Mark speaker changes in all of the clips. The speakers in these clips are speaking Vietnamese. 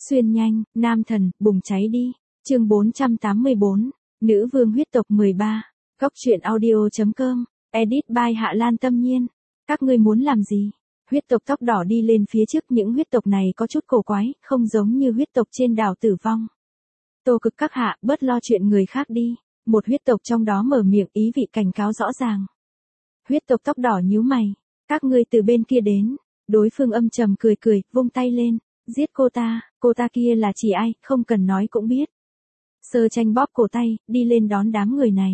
Speaker 1: Xuyên nhanh, nam thần, bùng cháy đi. Chương 484, Nữ vương huyết tộc 13. Góc truyện audio.com. Edit by Hạ Lan Tâm Nhiên. Các ngươi muốn làm gì? Huyết tộc tóc đỏ đi lên phía trước, những huyết tộc này có chút cổ quái, không giống như huyết tộc trên đảo Tử Vong. Tô Cực các hạ, bớt lo chuyện người khác đi. Một huyết tộc trong đó mở miệng, ý vị cảnh cáo rõ ràng. Huyết tộc tóc đỏ nhíu mày. Các ngươi từ bên kia đến. Đối phương âm trầm cười cười, vung tay lên. Giết cô ta kia là chỉ ai, không cần nói cũng biết. Sơ Tranh bóp cổ tay, đi lên đón đám người này.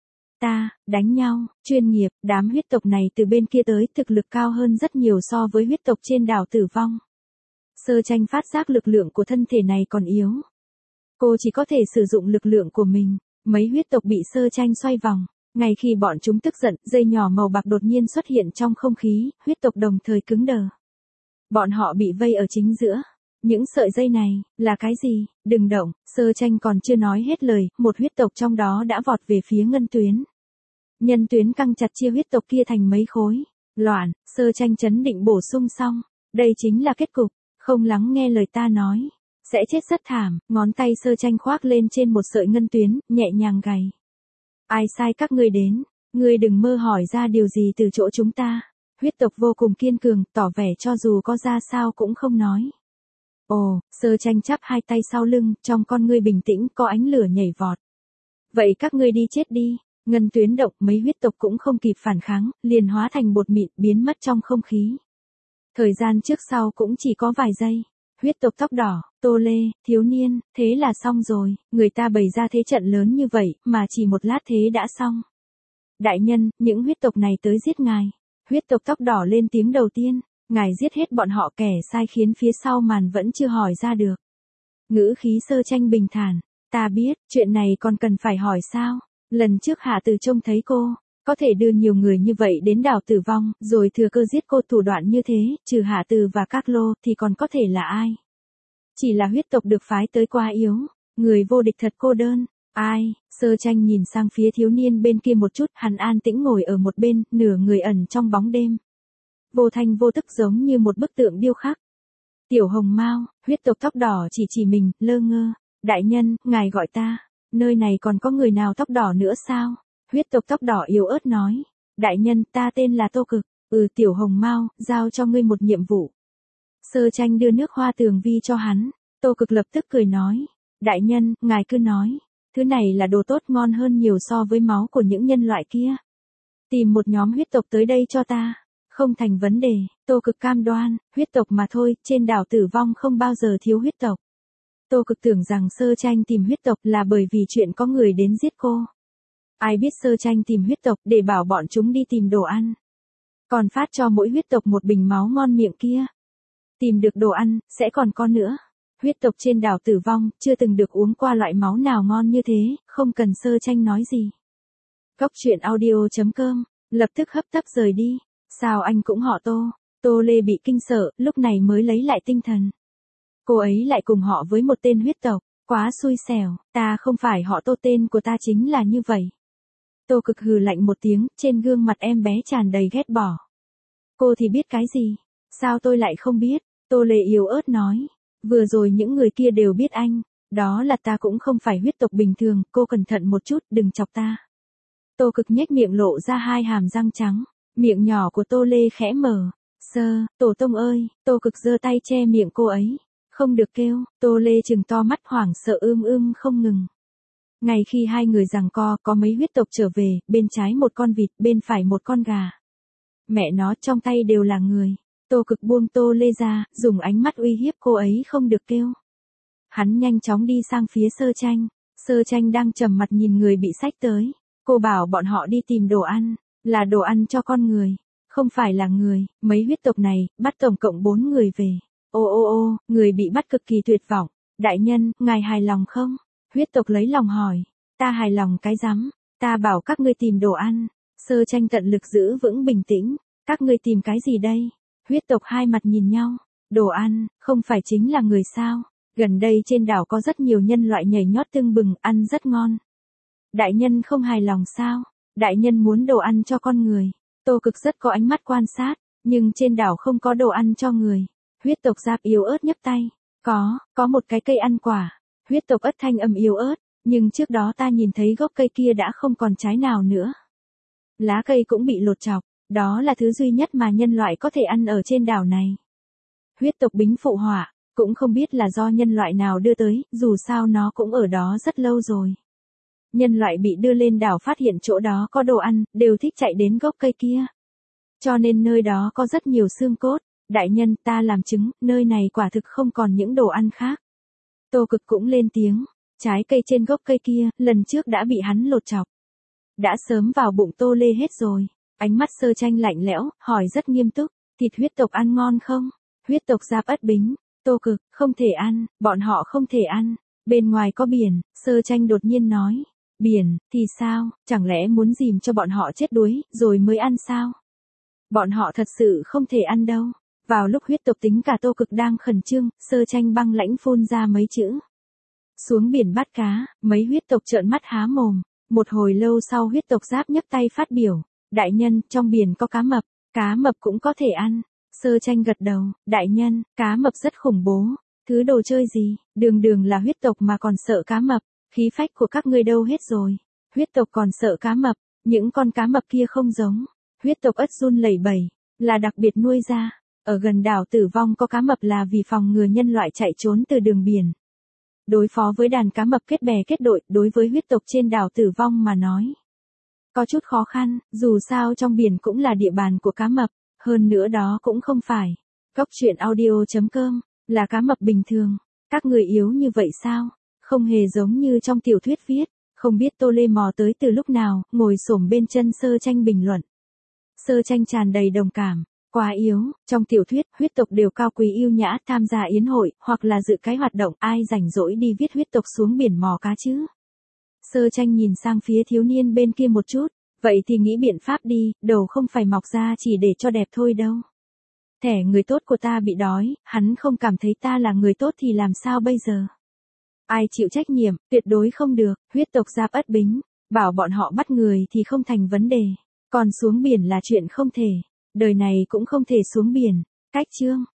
Speaker 1: Đánh nhau, chuyên nghiệp, đám huyết tộc này từ bên kia tới thực lực cao hơn rất nhiều so với huyết tộc trên đảo Tử Vong. Sơ Tranh phát giác lực lượng của thân thể này còn yếu. Cô chỉ có thể sử dụng lực lượng của mình. Mấy huyết tộc bị Sơ Tranh xoay vòng. Ngay khi bọn chúng tức giận, dây nhỏ màu bạc đột nhiên xuất hiện trong không khí, huyết tộc đồng thời cứng đờ. Bọn họ bị vây ở chính giữa. Những sợi dây này, là cái gì? Đừng động, Sơ Tranh còn chưa nói hết lời, một huyết tộc trong đó đã vọt về phía Ngân Tuyến. Nhân Tuyến căng chặt chia huyết tộc kia thành mấy khối. Loạn, Sơ Tranh trấn định bổ sung xong. Đây chính là kết cục, không lắng nghe lời ta nói. Sẽ chết rất thảm, ngón tay Sơ Tranh khoác lên trên một sợi Ngân Tuyến, nhẹ nhàng gảy. Ai sai các ngươi đến? Ngươi đừng mơ hỏi ra điều gì từ chỗ chúng ta. Huyết tộc vô cùng kiên cường, tỏ vẻ cho dù có ra sao cũng không nói. Ồ, Sơ Tranh chắp hai tay sau lưng, trong con ngươi bình tĩnh có ánh lửa nhảy vọt. Vậy các ngươi đi chết đi. Ngân Tuyến động, mấy huyết tộc cũng không kịp phản kháng, liền hóa thành bột mịn, biến mất trong không khí. Thời gian trước sau cũng chỉ có vài giây. Huyết tộc tóc đỏ, Tô Lê, thiếu niên, thế là xong rồi, người ta bày ra thế trận lớn như vậy, mà chỉ một lát thế đã xong. Đại nhân, những huyết tộc này tới giết ngài. Huyết tộc tóc đỏ lên tiếng đầu tiên, ngài giết hết bọn họ, kẻ sai khiến phía sau màn vẫn chưa hỏi ra được. Ngữ khí Sơ Tranh bình thản, ta biết, chuyện này còn cần phải hỏi sao? Lần trước Hạ Từ trông thấy cô, có thể đưa nhiều người như vậy đến đảo Tử Vong, rồi thừa cơ giết cô, thủ đoạn như thế, trừ Hạ Từ và Các Lô, thì còn có thể là ai? Chỉ là huyết tộc được phái tới quá yếu, người vô địch thật cô đơn. Ai? Sơ Tranh nhìn sang phía thiếu niên bên kia một chút, hắn an tĩnh ngồi ở một bên, nửa người ẩn trong bóng đêm. Vô thanh vô tức giống như một bức tượng điêu khắc. Tiểu Hồng Mao, huyết tộc tóc đỏ chỉ mình, lơ ngơ. Đại nhân, ngài gọi ta. Nơi này còn có người nào tóc đỏ nữa sao? Huyết tộc tóc đỏ yếu ớt nói. Đại nhân, ta tên là Tô Cực. Tiểu Hồng Mao, giao cho ngươi một nhiệm vụ. Sơ Tranh đưa nước hoa tường vi cho hắn. Tô Cực lập tức cười nói. Đại nhân, ngài cứ nói. Thứ này là đồ tốt, ngon hơn nhiều so với máu của những nhân loại kia. Tìm một nhóm huyết tộc tới đây cho ta. Không thành vấn đề, Tô Cực cam đoan, huyết tộc mà thôi, trên đảo Tử Vong không bao giờ thiếu huyết tộc. Tô Cực tưởng rằng Sơ Tranh tìm huyết tộc là bởi vì chuyện có người đến giết cô. Ai biết Sơ Tranh tìm huyết tộc để bảo bọn chúng đi tìm đồ ăn. Còn phát cho mỗi huyết tộc một bình máu ngon miệng kia. Tìm được đồ ăn, sẽ còn có nữa. Huyết tộc trên đảo Tử Vong, chưa từng được uống qua loại máu nào ngon như thế, không cần Sơ Tranh nói gì. Góc truyện audio.com, lập tức hấp tấp rời đi. Sao anh cũng họ Tô? Tô Lê bị kinh sợ, lúc này mới lấy lại tinh thần. Cô ấy lại cùng họ với một tên huyết tộc, quá xui xẻo, ta không phải họ Tô, tên của ta chính là như vậy. Tô Cực hừ lạnh một tiếng, trên gương mặt em bé tràn đầy ghét bỏ. Cô thì biết cái gì? Sao tôi lại không biết? Tô Lê yếu ớt nói. Vừa rồi những người kia đều biết anh, đó là ta cũng không phải huyết tộc bình thường, cô cẩn thận một chút, đừng chọc ta. Tô Cực nhếch miệng lộ ra hai hàm răng trắng. Miệng nhỏ của Tô Lê khẽ mở. Tổ tông ơi, Tô Cực giơ tay che miệng cô ấy. Không được kêu, Tô Lê trừng to mắt hoảng sợ không ngừng. Ngay khi hai người giằng co, có mấy huyết tộc trở về, bên trái một con vịt, bên phải một con gà. Mẹ nó, trong tay đều là người. Tô Cực buông Tô Lê ra, dùng ánh mắt uy hiếp cô ấy không được kêu. Hắn nhanh chóng đi sang phía Sơ Tranh. Sơ Tranh đang trầm mặt nhìn người bị xách tới. Cô bảo bọn họ đi tìm đồ ăn. Là đồ ăn cho con người, không phải là người. Mấy huyết tộc này, bắt tổng cộng 4 người về. Người bị bắt cực kỳ tuyệt vọng. Đại nhân, ngài hài lòng không? Huyết tộc lấy lòng hỏi. Ta hài lòng cái rắm, ta bảo các ngươi tìm đồ ăn. Sơ Tranh tận lực giữ vững bình tĩnh. Các ngươi tìm cái gì đây? Huyết tộc hai mặt nhìn nhau. Đồ ăn, không phải chính là người sao? Gần đây trên đảo có rất nhiều nhân loại nhảy nhót tưng bừng, ăn rất ngon. Đại nhân không hài lòng sao? Đại nhân muốn đồ ăn cho con người. Tô Cực rất có ánh mắt quan sát, nhưng trên đảo không có đồ ăn cho người. Huyết tộc Giáp yếu ớt nhấc tay. Có một cái cây ăn quả. Huyết tộc Ất thanh âm yếu ớt, nhưng trước đó ta nhìn thấy gốc cây kia đã không còn trái nào nữa. Lá cây cũng bị lột chọc, đó là thứ duy nhất mà nhân loại có thể ăn ở trên đảo này. Huyết tộc Bính phụ họa, cũng không biết là do nhân loại nào đưa tới, dù sao nó cũng ở đó rất lâu rồi. Nhân loại bị đưa lên đảo phát hiện chỗ đó có đồ ăn, đều thích chạy đến gốc cây kia. Cho nên nơi đó có rất nhiều xương cốt. Đại nhân, ta làm chứng, nơi này quả thực không còn những đồ ăn khác. Tô Cực cũng lên tiếng, trái cây trên gốc cây kia, lần trước đã bị hắn lột chọc. Đã sớm vào bụng Tô Lê hết rồi. Ánh mắt Sơ Tranh lạnh lẽo, hỏi rất nghiêm túc, thịt huyết tộc ăn ngon không? Huyết tộc Giáp Ất Bính, Tô Cực, không thể ăn, bọn họ không thể ăn. Bên ngoài có biển, Sơ Tranh đột nhiên nói. Biển, thì sao, chẳng lẽ muốn dìm cho bọn họ chết đuối, rồi mới ăn sao? Bọn họ thật sự không thể ăn đâu. Vào lúc huyết tộc Tính cả Tô Cực đang khẩn trương, Sơ Tranh băng lãnh phun ra mấy chữ. Xuống biển bắt cá, mấy huyết tộc trợn mắt há mồm. Một hồi lâu sau huyết tộc Giáp nhấc tay phát biểu. Đại nhân, trong biển có cá mập cũng có thể ăn. Sơ Tranh gật đầu, đại nhân, cá mập rất khủng bố. Thứ đồ chơi gì, đường là huyết tộc mà còn sợ cá mập. Khí phách của các ngươi đâu hết rồi. Huyết tộc còn sợ cá mập, những con cá mập kia không giống. Huyết tộc Ất run lẩy bẩy, là đặc biệt nuôi ra. Ở gần đảo Tử Vong có cá mập là vì phòng ngừa nhân loại chạy trốn từ đường biển. Đối phó với đàn cá mập kết bè kết đội, đối với huyết tộc trên đảo Tử Vong mà nói. Có chút khó khăn, dù sao trong biển cũng là địa bàn của cá mập, hơn nữa đó cũng không phải. Góc truyện audio.com, là cá mập bình thường. Các người yếu như vậy sao? Không hề giống như trong tiểu thuyết viết, không biết Tô Lê mò tới từ lúc nào, ngồi xổm bên chân Sơ Tranh bình luận. Sơ Tranh tràn đầy đồng cảm, quá yếu, trong tiểu thuyết, huyết tộc đều cao quý yêu nhã tham gia yến hội, hoặc là dự cái hoạt động, ai rảnh rỗi đi viết huyết tộc xuống biển mò cá chứ. Sơ Tranh nhìn sang phía thiếu niên bên kia một chút, vậy thì nghĩ biện pháp đi, đầu không phải mọc ra chỉ để cho đẹp thôi đâu. Thẻ người tốt của ta bị đói, hắn không cảm thấy ta là người tốt thì làm sao bây giờ? Ai chịu trách nhiệm, tuyệt đối không được, huyết tộc Giáp Ất Bính, bảo bọn họ bắt người thì không thành vấn đề, còn xuống biển là chuyện không thể, đời này cũng không thể xuống biển. Cách chương